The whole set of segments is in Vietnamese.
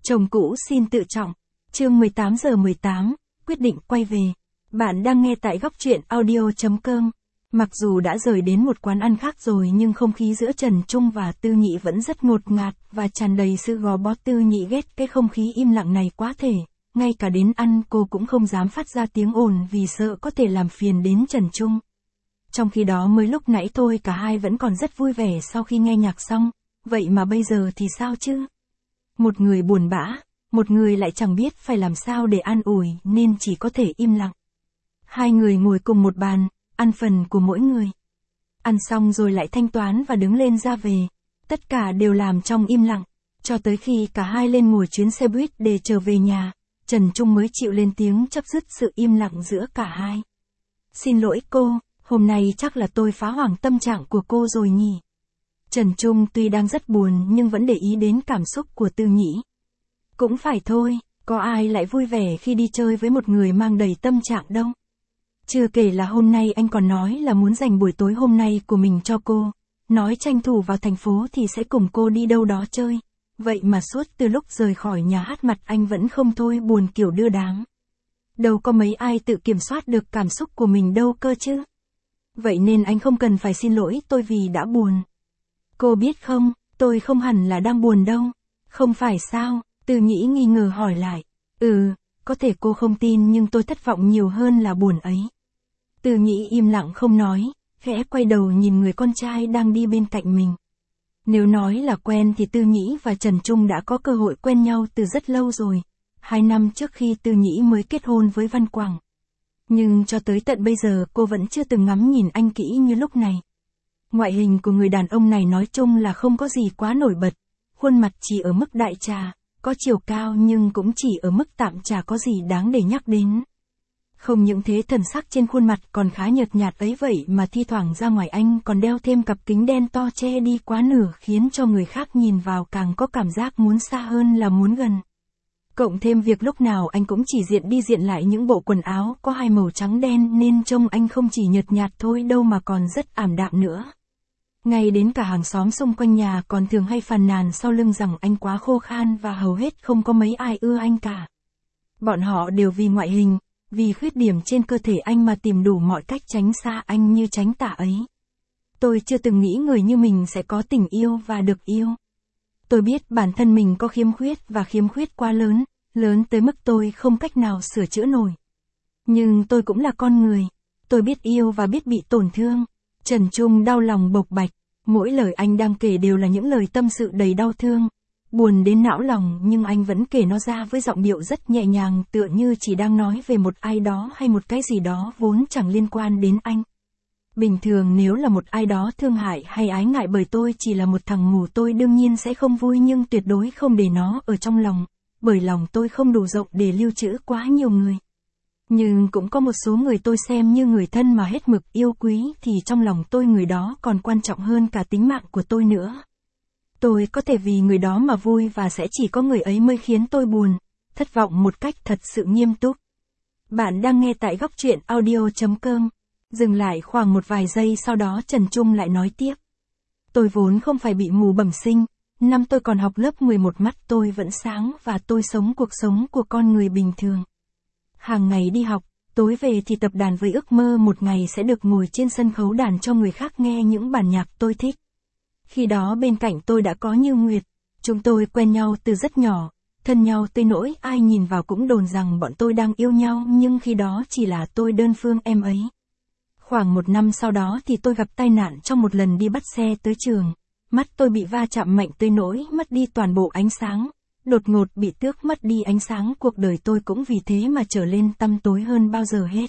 Chồng cũ xin tự trọng. Chương 18:18, quyết định quay về. Bạn đang nghe tại góc truyện audio.com. Mặc dù đã rời đến một quán ăn khác rồi nhưng không khí giữa Trần Trung và Tư Nhị vẫn rất ngột ngạt và tràn đầy sự gò bó. Tư Nhị ghét cái không khí im lặng này quá thể. Ngay cả đến ăn cô cũng không dám phát ra tiếng ồn vì sợ có thể làm phiền đến Trần Trung. Trong khi đó mới lúc nãy thôi cả hai vẫn còn rất vui vẻ sau khi nghe nhạc xong, vậy mà bây giờ thì sao chứ? Một người buồn bã, một người lại chẳng biết phải làm sao để an ủi nên chỉ có thể im lặng. Hai người ngồi cùng một bàn, ăn phần của mỗi người. Ăn xong rồi lại thanh toán và đứng lên ra về. Tất cả đều làm trong im lặng, cho tới khi cả hai lên ngồi chuyến xe buýt để trở về nhà, Trần Trung mới chịu lên tiếng chấm dứt sự im lặng giữa cả hai. Xin lỗi cô, hôm nay chắc là tôi phá hoảng tâm trạng của cô rồi nhỉ? Trần Trung tuy đang rất buồn nhưng vẫn để ý đến cảm xúc của Tư Nhĩ. Cũng phải thôi, có ai lại vui vẻ khi đi chơi với một người mang đầy tâm trạng đâu. Chưa kể là hôm nay anh còn nói là muốn dành buổi tối hôm nay của mình cho cô, nói tranh thủ vào thành phố thì sẽ cùng cô đi đâu đó chơi. Vậy mà suốt từ lúc rời khỏi nhà hát mặt anh vẫn không thôi buồn kiểu đưa đám. Đâu có mấy ai tự kiểm soát được cảm xúc của mình đâu cơ chứ. Vậy nên anh không cần phải xin lỗi tôi vì đã buồn. Cô biết không, tôi không hẳn là đang buồn đâu. Không phải sao? Tư Nhĩ nghi ngờ hỏi lại. Có thể cô không tin nhưng tôi thất vọng nhiều hơn là buồn ấy. Tư Nhĩ im lặng không nói, khẽ quay đầu nhìn người con trai đang đi bên cạnh mình. Nếu nói là quen thì Tư Nhĩ và Trần Trung đã có cơ hội quen nhau từ rất lâu rồi. 2 năm trước khi Tư Nhĩ mới kết hôn với Văn Quảng. Nhưng cho tới tận bây giờ cô vẫn chưa từng ngắm nhìn anh kỹ như lúc này. Ngoại hình của người đàn ông này nói chung là không có gì quá nổi bật. Khuôn mặt chỉ ở mức đại trà, có chiều cao nhưng cũng chỉ ở mức tạm, chả có gì đáng để nhắc đến. Không những thế thần sắc trên khuôn mặt còn khá nhợt nhạt ấy vậy mà thi thoảng ra ngoài anh còn đeo thêm cặp kính đen to che đi quá nửa khiến cho người khác nhìn vào càng có cảm giác muốn xa hơn là muốn gần. Cộng thêm việc lúc nào anh cũng chỉ diện đi diện lại những bộ quần áo có hai màu trắng đen nên trông anh không chỉ nhợt nhạt thôi đâu mà còn rất ảm đạm nữa. Ngay đến cả hàng xóm xung quanh nhà còn thường hay phàn nàn sau lưng rằng anh quá khô khan và hầu hết không có mấy ai ưa anh cả. Bọn họ đều vì ngoại hình, vì khuyết điểm trên cơ thể anh mà tìm đủ mọi cách tránh xa anh như tránh tà ấy. Tôi chưa từng nghĩ người như mình sẽ có tình yêu và được yêu. Tôi biết bản thân mình có khiếm khuyết và khiếm khuyết quá lớn, lớn tới mức tôi không cách nào sửa chữa nổi. Nhưng tôi cũng là con người, tôi biết yêu và biết bị tổn thương. Trần Trung đau lòng bộc bạch, mỗi lời anh đang kể đều là những lời tâm sự đầy đau thương, buồn đến não lòng nhưng anh vẫn kể nó ra với giọng điệu rất nhẹ nhàng tựa như chỉ đang nói về một ai đó hay một cái gì đó vốn chẳng liên quan đến anh. Bình thường nếu là một ai đó thương hại hay ái ngại bởi tôi chỉ là một thằng ngủ tôi đương nhiên sẽ không vui nhưng tuyệt đối không để nó ở trong lòng, bởi lòng tôi không đủ rộng để lưu trữ quá nhiều người. Nhưng cũng có một số người tôi xem như người thân mà hết mực yêu quý thì trong lòng tôi người đó còn quan trọng hơn cả tính mạng của tôi nữa. Tôi có thể vì người đó mà vui và sẽ chỉ có người ấy mới khiến tôi buồn, thất vọng một cách thật sự nghiêm túc. Bạn đang nghe tại góc truyện audio.com. Dừng lại khoảng một vài giây sau đó Trần Trung lại nói tiếp. Tôi vốn không phải bị mù bẩm sinh, năm tôi còn học lớp 11 mắt tôi vẫn sáng và tôi sống cuộc sống của con người bình thường. Hàng ngày đi học, tối về thì tập đàn với ước mơ một ngày sẽ được ngồi trên sân khấu đàn cho người khác nghe những bản nhạc tôi thích. Khi đó bên cạnh tôi đã có Như Nguyệt, chúng tôi quen nhau từ rất nhỏ, thân nhau tới nỗi ai nhìn vào cũng đồn rằng bọn tôi đang yêu nhau nhưng khi đó chỉ là tôi đơn phương em ấy. Khoảng 1 năm sau đó thì tôi gặp tai nạn trong một lần đi bắt xe tới trường, mắt tôi bị va chạm mạnh tới nỗi mất đi toàn bộ ánh sáng, đột ngột bị tước mất đi ánh sáng, cuộc đời tôi cũng vì thế mà trở lên tăm tối hơn bao giờ hết.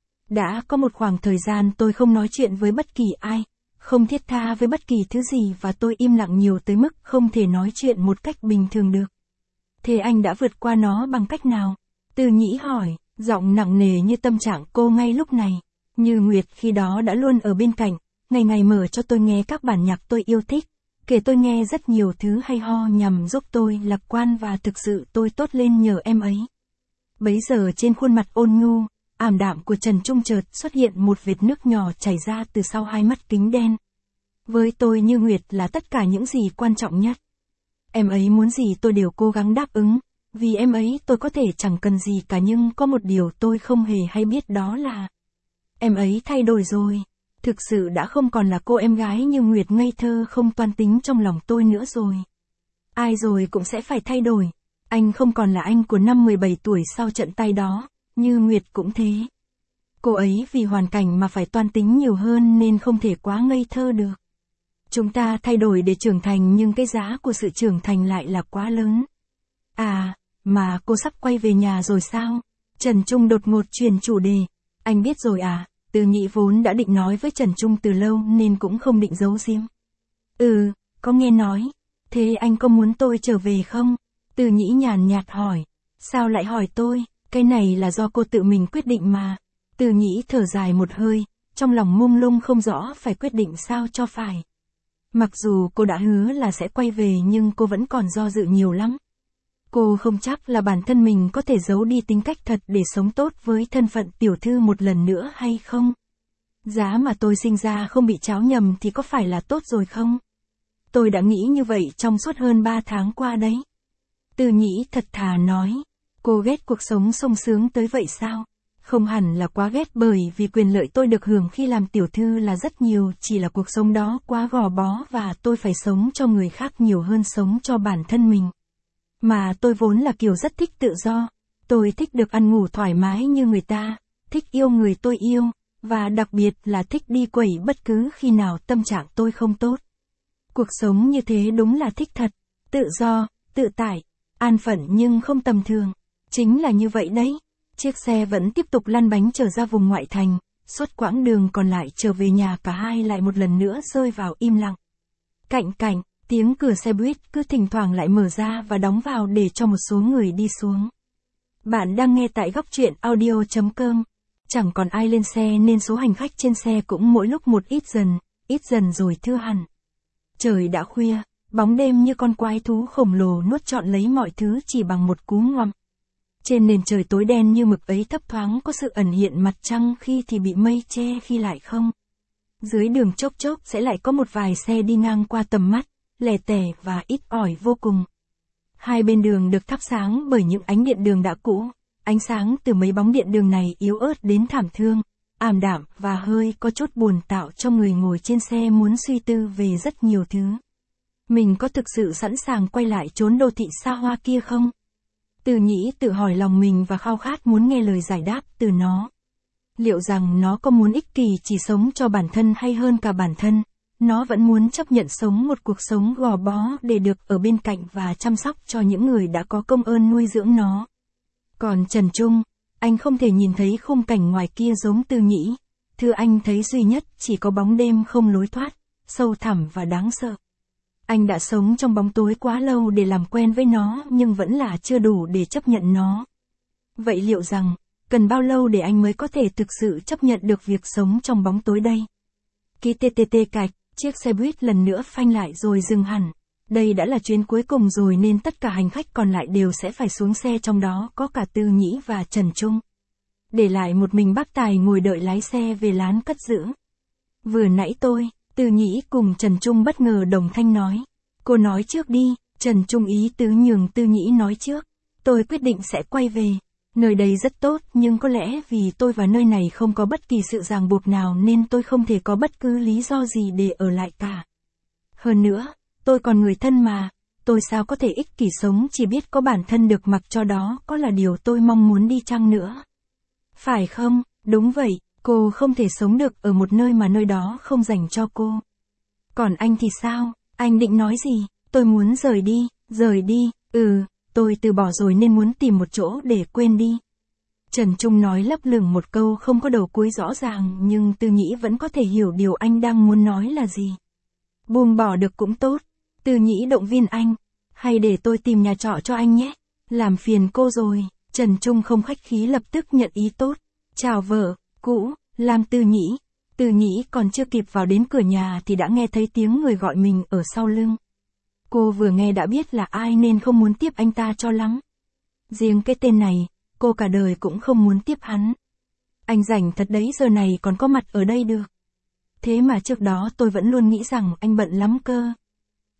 Đã có một khoảng thời gian tôi không nói chuyện với bất kỳ ai, không thiết tha với bất kỳ thứ gì và tôi im lặng nhiều tới mức không thể nói chuyện một cách bình thường được. Thế anh đã vượt qua nó bằng cách nào? Tư Nhĩ hỏi, giọng nặng nề như tâm trạng cô ngay lúc này. Như Nguyệt khi đó đã luôn ở bên cạnh, ngày ngày mở cho tôi nghe các bản nhạc tôi yêu thích, kể tôi nghe rất nhiều thứ hay ho nhằm giúp tôi lạc quan và thực sự tôi tốt lên nhờ em ấy. Bấy giờ trên khuôn mặt ôn nhu, ảm đạm của Trần Trung chợt xuất hiện một vệt nước nhỏ chảy ra từ sau hai mắt kính đen. Với tôi Như Nguyệt là tất cả những gì quan trọng nhất. Em ấy muốn gì tôi đều cố gắng đáp ứng, vì em ấy tôi có thể chẳng cần gì cả, nhưng có một điều tôi không hề hay biết, đó là em ấy thay đổi rồi. Thực sự đã không còn là cô em gái như Nguyệt ngây thơ không toan tính trong lòng tôi nữa rồi. Ai rồi cũng sẽ phải thay đổi. Anh không còn là anh của năm 17 tuổi sau trận tay đó, như Nguyệt cũng thế. Cô ấy vì hoàn cảnh mà phải toan tính nhiều hơn nên không thể quá ngây thơ được. Chúng ta thay đổi để trưởng thành nhưng cái giá của sự trưởng thành lại là quá lớn. À, mà cô sắp quay về nhà rồi sao? Trần Trung đột ngột chuyển chủ đề. Anh biết rồi à? Từ Nhĩ vốn đã định nói với Trần Trung từ lâu nên cũng không định giấu giếm. Ừ, có nghe nói. Thế anh có muốn tôi trở về không? Từ Nhĩ nhàn nhạt hỏi. Sao lại hỏi tôi? Cái này là do cô tự mình quyết định mà. Từ Nhĩ thở dài một hơi, trong lòng mông lung không rõ phải quyết định sao cho phải. Mặc dù cô đã hứa là sẽ quay về nhưng cô vẫn còn do dự nhiều lắm. Cô không chắc là bản thân mình có thể giấu đi tính cách thật để sống tốt với thân phận tiểu thư một lần nữa hay không. Giá mà tôi sinh ra không bị tráo nhầm thì có phải là tốt rồi không? Tôi đã nghĩ như vậy trong suốt hơn 3 tháng qua đấy. Từ Nhĩ thật thà nói. Cô ghét cuộc sống sung sướng tới vậy sao? Không hẳn là quá ghét, bởi vì quyền lợi tôi được hưởng khi làm tiểu thư là rất nhiều, chỉ là cuộc sống đó quá gò bó và tôi phải sống cho người khác nhiều hơn sống cho bản thân mình. Mà tôi vốn là kiểu rất thích tự do. Tôi thích được ăn ngủ thoải mái như người ta, thích yêu người tôi yêu, và đặc biệt là thích đi quẩy bất cứ khi nào tâm trạng tôi không tốt. Cuộc sống như thế đúng là thích thật, tự do, tự tại, an phận nhưng không tầm thường. Chính là như vậy đấy. Chiếc xe vẫn tiếp tục lăn bánh trở ra vùng ngoại thành, suốt quãng đường còn lại trở về nhà cả hai lại một lần nữa rơi vào im lặng. Cạnh cạnh, tiếng cửa xe buýt cứ thỉnh thoảng lại mở ra và đóng vào để cho một số người đi xuống. Bạn đang nghe tại góc truyện audio.com. Chẳng còn ai lên xe nên số hành khách trên xe cũng mỗi lúc một ít dần rồi thưa hẳn. Trời đã khuya, bóng đêm như con quái thú khổng lồ nuốt trọn lấy mọi thứ chỉ bằng một cú ngoăm. Trên nền trời tối đen như mực ấy thấp thoáng có sự ẩn hiện mặt trăng, khi thì bị mây che khi lại không. Dưới đường chốc chốc sẽ lại có một vài xe đi ngang qua tầm mắt, lẻ tẻ và ít ỏi vô cùng. Hai bên đường được thắp sáng bởi những ánh điện đường đã cũ, ánh sáng từ mấy bóng điện đường này yếu ớt đến thảm thương, ảm đạm và hơi có chút buồn, tạo cho người ngồi trên xe muốn suy tư về rất nhiều thứ. Mình có thực sự sẵn sàng quay lại chốn đô thị xa hoa kia không? Từ Nhĩ tự hỏi lòng mình và khao khát muốn nghe lời giải đáp từ nó. Liệu rằng nó có muốn ích kỷ chỉ sống cho bản thân hay hơn cả bản thân? Nó vẫn muốn chấp nhận sống một cuộc sống gò bó để được ở bên cạnh và chăm sóc cho những người đã có công ơn nuôi dưỡng nó. Còn Trần Trung, anh không thể nhìn thấy khung cảnh ngoài kia giống Từ Nhĩ. Thứ anh thấy duy nhất chỉ có bóng đêm không lối thoát, sâu thẳm và đáng sợ. Anh đã sống trong bóng tối quá lâu để làm quen với nó nhưng vẫn là chưa đủ để chấp nhận nó. Vậy liệu rằng, cần bao lâu để anh mới có thể thực sự chấp nhận được việc sống trong bóng tối đây? Ký TTT cạch, chiếc xe buýt lần nữa phanh lại rồi dừng hẳn. Đây đã là chuyến cuối cùng rồi nên tất cả hành khách còn lại đều sẽ phải xuống xe, trong đó có cả Từ Nhĩ và Trần Trung. Để lại một mình bác Tài ngồi đợi lái xe về lán cất giữ. Vừa nãy Từ Nhĩ cùng Trần Trung bất ngờ đồng thanh nói. Cô nói trước đi. Trần Trung ý tứ nhường Từ Nhĩ nói trước. Tôi quyết định sẽ quay về. Nơi đây rất tốt nhưng có lẽ vì tôi và nơi này không có bất kỳ sự ràng buộc nào nên tôi không thể có bất cứ lý do gì để ở lại cả. Hơn nữa, tôi còn người thân mà. Tôi sao có thể ích kỷ sống chỉ biết có bản thân được mặc cho đó có là điều tôi mong muốn đi chăng nữa. Phải không? Đúng vậy. Cô không thể sống được ở một nơi mà nơi đó không dành cho cô. Còn anh thì sao? Anh định nói gì? Tôi muốn rời đi, tôi từ bỏ rồi nên muốn tìm một chỗ để quên đi. Trần Trung nói lấp lửng một câu không có đầu cuối rõ ràng nhưng Từ Nhĩ vẫn có thể hiểu điều anh đang muốn nói là gì. Buông bỏ được cũng tốt. Từ Nhĩ động viên anh. Hay để tôi tìm nhà trọ cho anh nhé. Làm phiền cô rồi. Trần Trung không khách khí lập tức nhận ý tốt. Chào vợ cũ, làm Từ Nhĩ. Từ Nhĩ còn chưa kịp vào đến cửa nhà thì đã nghe thấy tiếng người gọi mình ở sau lưng. Cô vừa nghe đã biết là ai nên không muốn tiếp anh ta cho lắm. Riêng cái tên này, cô cả đời cũng không muốn tiếp hắn. Anh rảnh thật đấy, giờ này còn có mặt ở đây được. Thế mà trước đó tôi vẫn luôn nghĩ rằng anh bận lắm cơ.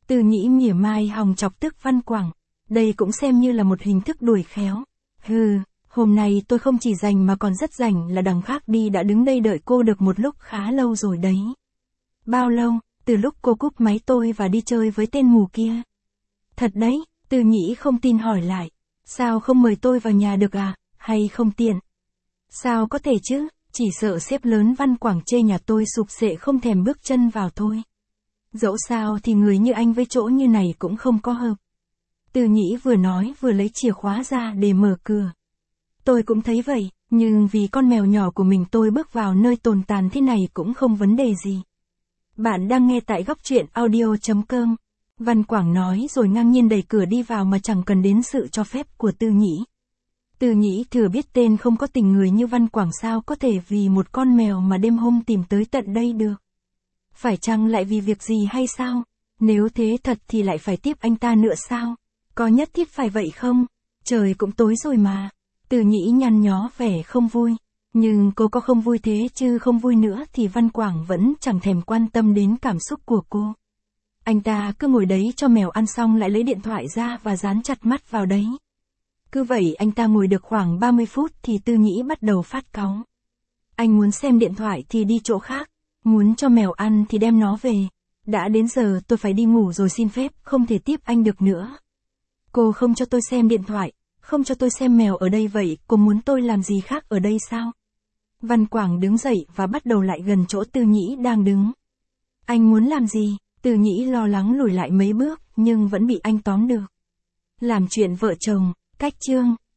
Từ Nhĩ mỉa mai hòng chọc tức Văn Quảng. Đây cũng xem như là một hình thức đuổi khéo. Hừ, hôm nay tôi không chỉ rảnh mà còn rất rảnh, là đằng khác đi đã đứng đây đợi cô được một lúc khá lâu rồi đấy. Bao lâu? Từ lúc cô cúp máy tôi và đi chơi với tên mù kia. Thật đấy, Từ Nhĩ không tin hỏi lại. Sao không mời tôi vào nhà được à, hay không tiện? Sao có thể chứ, chỉ sợ sếp lớn Văn Quảng chê nhà tôi sụp sệ không thèm bước chân vào thôi. Dẫu sao thì người như anh với chỗ như này cũng không có hợp. Từ Nhĩ vừa nói vừa lấy chìa khóa ra để mở cửa. Tôi cũng thấy vậy, nhưng vì con mèo nhỏ của mình tôi bước vào nơi tồi tàn thế này cũng không vấn đề gì. Bạn đang nghe tại góc truyện audio.com. Văn Quảng nói rồi ngang nhiên đẩy cửa đi vào mà chẳng cần đến sự cho phép của Từ Nhĩ. Từ Nhĩ thừa biết tên không có tình người như Văn Quảng sao có thể vì một con mèo mà đêm hôm tìm tới tận đây được. Phải chăng lại vì việc gì hay sao? Nếu thế thật thì lại phải tiếp anh ta nữa sao? Có nhất thiết phải vậy không? Trời cũng tối rồi mà. Từ Nhĩ nhăn nhó vẻ không vui. Nhưng cô có không vui thế chứ không vui nữa thì Văn Quảng vẫn chẳng thèm quan tâm đến cảm xúc của cô. Anh ta cứ ngồi đấy cho mèo ăn xong lại lấy điện thoại ra và dán chặt mắt vào đấy. Cứ vậy anh ta ngồi được khoảng 30 phút thì Từ Nhĩ bắt đầu phát cáu. Anh muốn xem điện thoại thì đi chỗ khác, muốn cho mèo ăn thì đem nó về. Đã đến giờ tôi phải đi ngủ rồi, xin phép, không thể tiếp anh được nữa. Cô không cho tôi xem điện thoại, không cho tôi xem mèo ở đây vậy, cô muốn tôi làm gì khác ở đây sao? Văn Quảng đứng dậy và bắt đầu lại gần chỗ Từ Nhĩ đang đứng. Anh muốn làm gì? Từ Nhĩ lo lắng lùi lại mấy bước nhưng vẫn bị anh tóm được. Làm chuyện vợ chồng, cách chương.